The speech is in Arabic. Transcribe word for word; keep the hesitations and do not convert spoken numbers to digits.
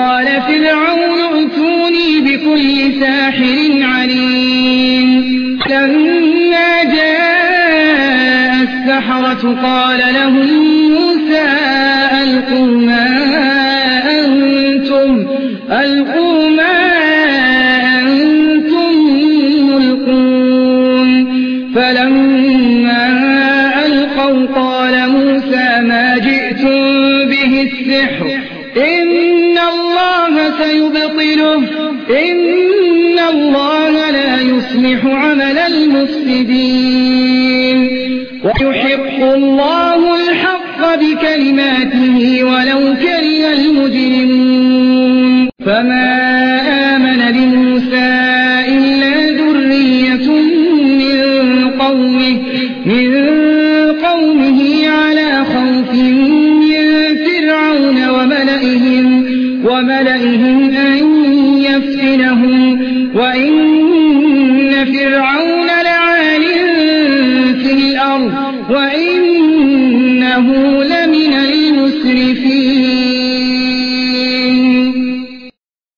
قال فرعون ائتوني بكل ساحر عليم لما جاء السحرة قال لهم موسى ألقوا ما أنتم ألقوا ما أنتم ملقون فلما ألقوا قال موسى ما جئتم به السحر إن الله سيبطله إن الله لا يصلح عمل المفسدين ويحق الله الحق بكلماته ولو كره المجرمون فما آمن لموسى إلا ذرية من قومه من قومه على خوف من فرعون وملئهم وملئهم أن يفتنهم وإن فرعون لعال في الأرض وإنه لمن